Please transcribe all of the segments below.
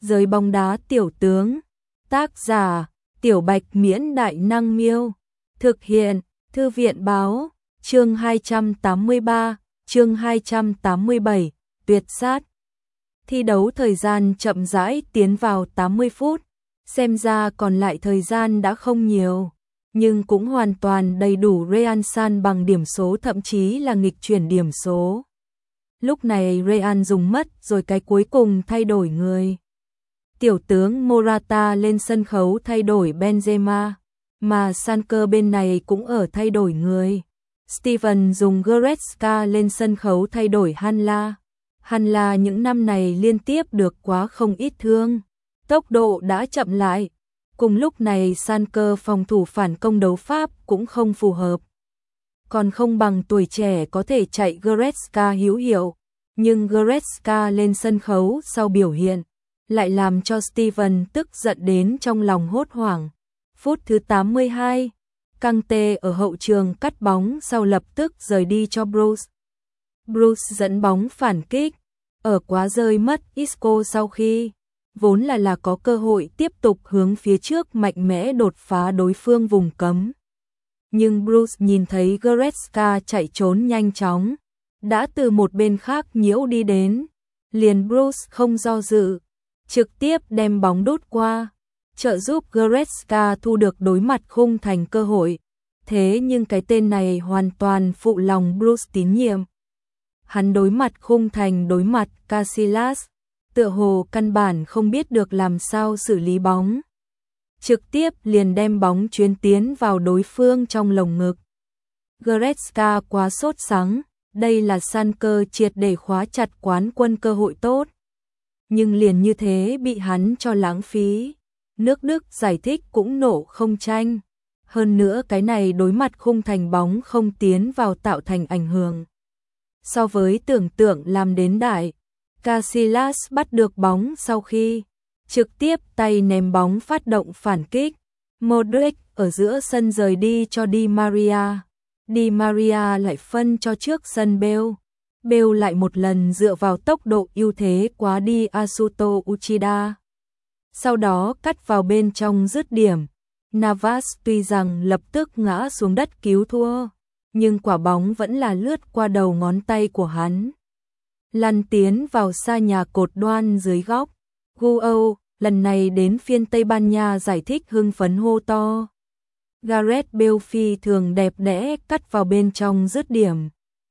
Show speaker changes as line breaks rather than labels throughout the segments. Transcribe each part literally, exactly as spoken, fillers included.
Giới bóng đá tiểu tướng. Tác giả: Tiểu Bạch Miễn Đại Năng Miêu. Thực hiện: Thư viện báo. Chương hai trăm tám mươi ba, chương hai trăm tám mươi bảy, tuyệt sát. Thi đấu thời gian chậm rãi tiến vào tám mươi phút, xem ra còn lại thời gian đã không nhiều, nhưng cũng hoàn toàn đầy đủ Real san bằng điểm số, thậm chí là nghịch chuyển điểm số. Lúc này Real dùng mất rồi cái cuối cùng thay đổi người. Tiểu tướng Morata lên sân khấu thay đổi Benzema, mà Sanker bên này cũng ở thay đổi người. Steven dùng Goretzka lên sân khấu thay đổi Hanla. Hanla những năm này liên tiếp được quá không ít thương, tốc độ đã chậm lại. Cùng lúc này Sanker phòng thủ phản công đấu pháp cũng không phù hợp. Còn không bằng tuổi trẻ có thể chạy Goretzka hữu hiệu, nhưng Goretzka lên sân khấu sau biểu hiện lại làm cho Steven tức giận đến trong lòng hốt hoảng. Phút thứ tám mươi hai, Kante ở hậu trường cắt bóng sau lập tức rời đi cho Bruce. Bruce dẫn bóng phản kích, ở quá rơi mất Isco sau khi vốn là là có cơ hội tiếp tục hướng phía trước mạnh mẽ đột phá đối phương vùng cấm. Nhưng Bruce nhìn thấy Goretzka chạy trốn nhanh chóng, đã từ một bên khác nhiễu đi đến, liền Bruce không do dự, trực tiếp đem bóng đút qua, trợ giúp Goretzka thu được đối mặt khung thành cơ hội. Thế nhưng cái tên này hoàn toàn phụ lòng Bruce tín nhiệm. Hắn đối mặt khung thành đối mặt Casillas, tựa hồ căn bản không biết được làm sao xử lý bóng. Trực tiếp liền đem bóng chuyến tiến vào đối phương trong lồng ngực. Goretzka quá sốt sắng, đây là Sanker triệt để khóa chặt quán quân cơ hội tốt. Nhưng liền như thế bị hắn cho lãng phí. Nước Đức giải thích cũng nổ không tranh. Hơn nữa cái này đối mặt khung thành bóng không tiến vào tạo thành ảnh hưởng. So với tưởng tượng làm đến đại, Casillas bắt được bóng sau khi trực tiếp tay ném bóng phát động phản kích. Modric ở giữa sân rời đi cho Di Maria. Di Maria lại phân cho trước sân Bale. Bale lại một lần dựa vào tốc độ ưu thế quá đi Asuto Uchida. Sau đó cắt vào bên trong dứt điểm. Navas tuy rằng lập tức ngã xuống đất cứu thua, nhưng quả bóng vẫn là lướt qua đầu ngón tay của hắn, lăn tiến vào xa nhà cột đoan dưới góc. Guau, lần này đến phiên Tây Ban Nha giải thích hưng phấn hô to. Gareth Bale phi thường đẹp đẽ cắt vào bên trong dứt điểm.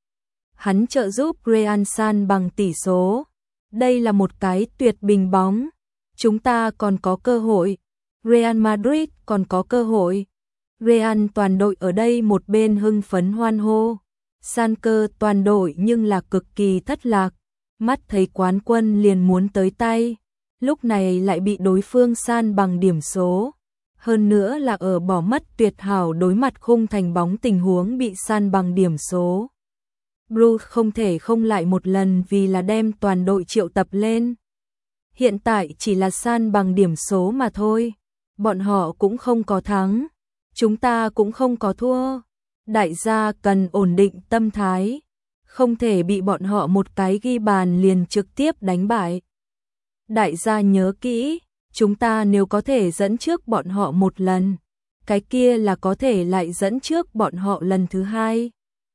Hắn trợ giúp Real san bằng tỷ số. Đây là một cái tuyệt bình bóng. Chúng ta còn có cơ hội. Real Madrid còn có cơ hội. Real toàn đội ở đây một bên hưng phấn hoan hô. Sanker toàn đội nhưng là cực kỳ thất lạc. Mắt thấy quán quân liền muốn tới tay. Lúc này lại bị đối phương san bằng điểm số. Hơn nữa là ở bỏ mất tuyệt hảo đối mặt khung thành bóng tình huống bị san bằng điểm số. Bruce không thể không lại một lần vì là đem toàn đội triệu tập lên. Hiện tại chỉ là san bằng điểm số mà thôi. Bọn họ cũng không có thắng. Chúng ta cũng không có thua. Đại gia cần ổn định tâm thái. Không thể bị bọn họ một cái ghi bàn liền trực tiếp đánh bại. Đại gia nhớ kỹ, chúng ta nếu có thể dẫn trước bọn họ một lần, cái kia là có thể lại dẫn trước bọn họ lần thứ hai.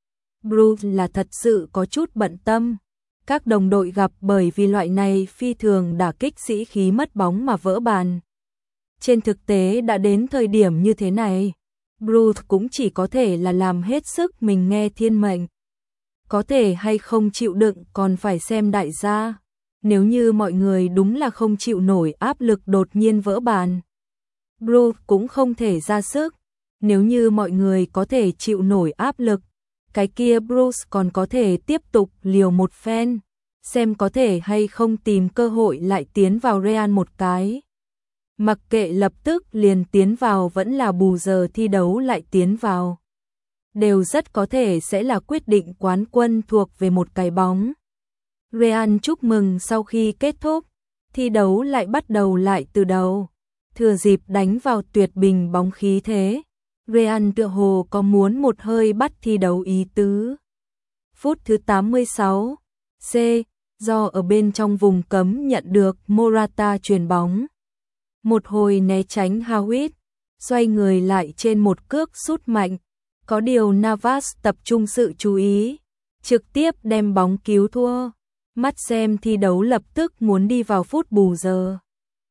Bruce là thật sự có chút bận tâm. Các đồng đội gặp bởi vì loại này phi thường đả kích sĩ khí mất bóng mà vỡ bàn. Trên thực tế đã đến thời điểm như thế này, Bruce cũng chỉ có thể là làm hết sức mình nghe thiên mệnh. Có thể hay không chịu đựng còn phải xem đại gia. Nếu như mọi người đúng là không chịu nổi áp lực đột nhiên vỡ bàn, Bruce cũng không thể ra sức. Nếu như mọi người có thể chịu nổi áp lực, cái kia Bruce còn có thể tiếp tục liều một phen, xem có thể hay không tìm cơ hội lại tiến vào Real một cái. Mặc kệ lập tức liền tiến vào vẫn là bù giờ thi đấu lại tiến vào, đều rất có thể sẽ là quyết định quán quân thuộc về một cái bóng. Real chúc mừng sau khi kết thúc, thi đấu lại bắt đầu lại từ đầu. Thừa dịp đánh vào tuyệt bình bóng khí thế, Real tựa hồ có muốn một hơi bắt thi đấu ý tứ. Phút thứ tám mươi sáu, C, do ở bên trong vùng cấm nhận được Morata chuyền bóng. Một hồi né tránh Howitt, xoay người lại trên một cước sút mạnh, có điều Navas tập trung sự chú ý, trực tiếp đem bóng cứu thua. Mắt xem thi đấu lập tức muốn đi vào phút bù giờ.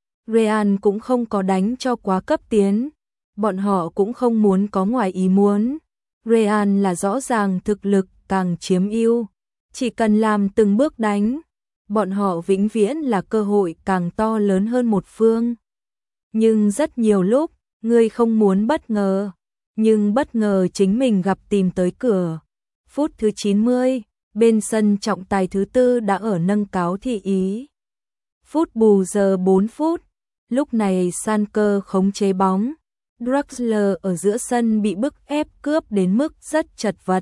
Real cũng không có đánh cho quá cấp tiến, bọn họ cũng không muốn có ngoài ý muốn. Real là rõ ràng thực lực càng chiếm ưu, chỉ cần làm từng bước đánh, bọn họ vĩnh viễn là cơ hội càng to lớn hơn một phương. Nhưng rất nhiều lúc, người không muốn bất ngờ, nhưng bất ngờ chính mình gặp tìm tới cửa. Phút thứ chín mươi, bên sân trọng tài thứ tư đã ở nâng cáo thị ý. Phút bù giờ bốn phút, lúc này Sanker khống chế bóng. Draxler ở giữa sân bị bức ép cướp đến mức rất chật vật.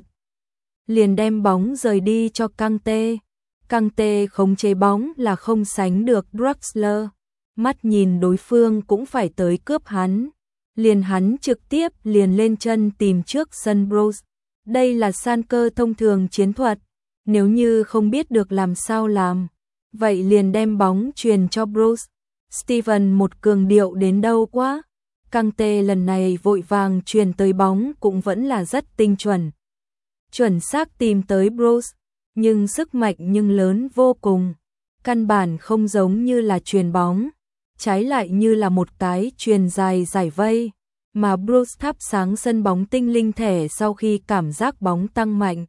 Liền đem bóng rời đi cho Kante. Kante khống chế bóng là không sánh được Draxler. Mắt nhìn đối phương cũng phải tới cướp hắn. Liền hắn trực tiếp liền lên chân tìm trước sân Bruce. Đây là Sanker thông thường chiến thuật. Nếu như không biết được làm sao làm, vậy liền đem bóng truyền cho Bruce. Steven một cường điệu đến đâu quá. Kante lần này vội vàng truyền tới bóng cũng vẫn là rất tinh chuẩn. Chuẩn xác tìm tới Bruce, nhưng sức mạnh nhưng lớn vô cùng. Căn bản không giống như là truyền bóng, trái lại như là một cái truyền dài giải vây, mà Bruce thắp sáng sân bóng tinh linh thể sau khi cảm giác bóng tăng mạnh.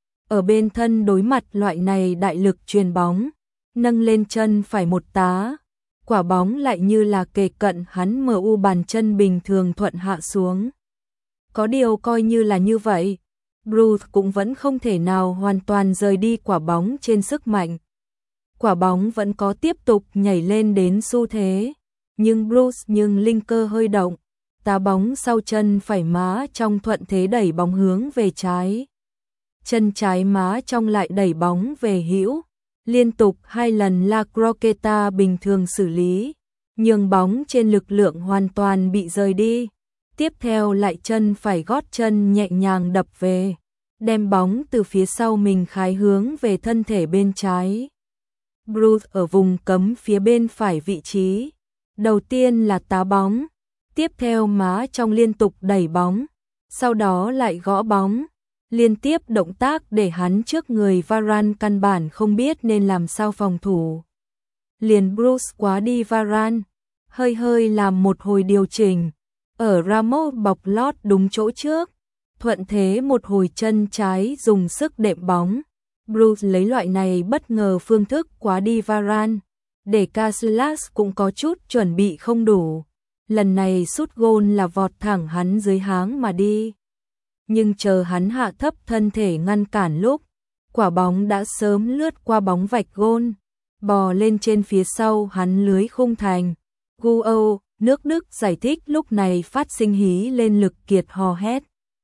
Ở bên thân đối mặt loại này đại lực truyền bóng, nâng lên chân phải một tá, quả bóng lại như là kề cận hắn em u bàn chân bình thường thuận hạ xuống. Có điều coi như là như vậy, Bruce cũng vẫn không thể nào hoàn toàn rời đi quả bóng trên sức mạnh. Quả bóng vẫn có tiếp tục nhảy lên đến xu thế, nhưng Bruce nhưng linh cơ hơi động, tá bóng sau chân phải má trong thuận thế đẩy bóng hướng về trái. Chân trái má trong lại đẩy bóng về hữu, liên tục hai lần La Croqueta bình thường xử lý, nhường bóng trên lực lượng hoàn toàn bị rời đi. Tiếp theo lại chân phải gót chân nhẹ nhàng đập về, đem bóng từ phía sau mình khái hướng về thân thể bên trái. Bruce ở vùng cấm phía bên phải vị trí, đầu tiên là tá bóng, tiếp theo má trong liên tục đẩy bóng, sau đó lại gõ bóng. Liên tiếp động tác để hắn trước người Varane căn bản không biết nên làm sao phòng thủ. Liền Bruce quá đi Varane, hơi hơi làm một hồi điều chỉnh, ở Ramos bọc lót đúng chỗ trước, thuận thế một hồi chân trái dùng sức đệm bóng. Bruce lấy loại này bất ngờ phương thức quá đi Varane, để Casillas cũng có chút chuẩn bị không đủ. Lần này sút gôn là vọt thẳng hắn dưới háng mà đi. Nhưng chờ hắn hạ thấp thân thể ngăn cản lúc, quả bóng đã sớm lướt qua bóng vạch gôn, bò lên trên phía sau hắn lưới khung thành. Guo, nước Đức giải thích lúc này phát sinh hí lên lực kiệt hò hét.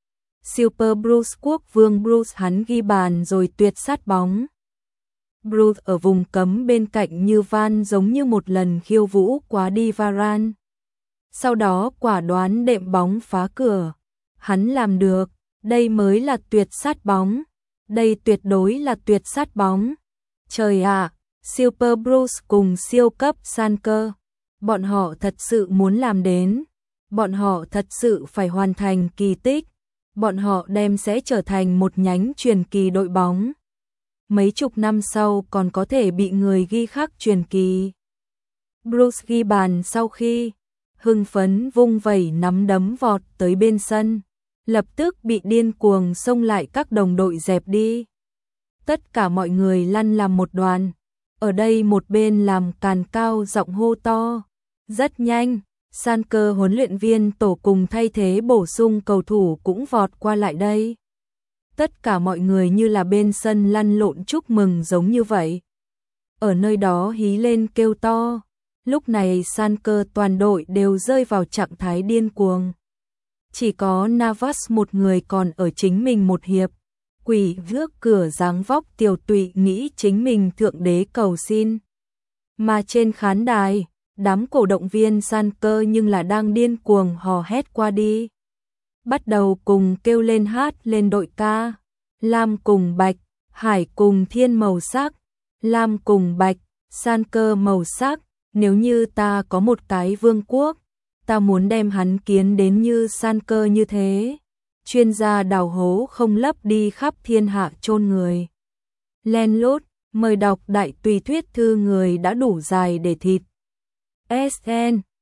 Super Bruce quốc vương Bruce hắn ghi bàn rồi tuyệt sát bóng. Bruce ở vùng cấm bên cạnh như van giống như một lần khiêu vũ quá đi Varane. Sau đó quả đoán đệm bóng phá cửa. Hắn làm được, đây mới là tuyệt sát bóng. Đây tuyệt đối là tuyệt sát bóng. Trời ạ, Super Bruce cùng siêu cấp Sanker. Bọn họ thật sự muốn làm đến. Bọn họ thật sự phải hoàn thành kỳ tích. Bọn họ đem sẽ trở thành một nhánh truyền kỳ đội bóng. Mấy chục năm sau còn có thể bị người ghi khắc truyền kỳ. Bruce ghi bàn sau khi hưng phấn vung vẩy nắm đấm vọt tới bên sân, lập tức bị điên cuồng xông lại các đồng đội dẹp đi. Tất cả mọi người lăn làm một đoàn, ở đây một bên làm càn cao giọng hô to. Rất nhanh, Sanker huấn luyện viên tổ cùng thay thế bổ sung cầu thủ cũng vọt qua lại đây. Tất cả mọi người như là bên sân lăn lộn chúc mừng giống như vậy. Ở nơi đó hí lên kêu to. Lúc này Sanker toàn đội đều rơi vào trạng thái điên cuồng. Chỉ có Navas một người còn ở chính mình một hiệp. Quỷ vước cửa dáng vóc tiểu tụy nghĩ chính mình thượng đế cầu xin. Mà trên khán đài, đám cổ động viên Sanker nhưng là đang điên cuồng hò hét qua đi. Bắt đầu cùng kêu lên hát lên đội ca. Lam cùng bạch, hải cùng thiên màu sắc. lam cùng bạch, san cơ màu sắc, nếu như ta có một cái vương quốc, ta muốn đem hắn kiến đến như san cơ như thế. Chuyên gia đào hố không lấp đi khắp thiên hạ chôn người. Len lút, mời đọc đại tùy thuyết thư người đã đủ dài để thịt. ét en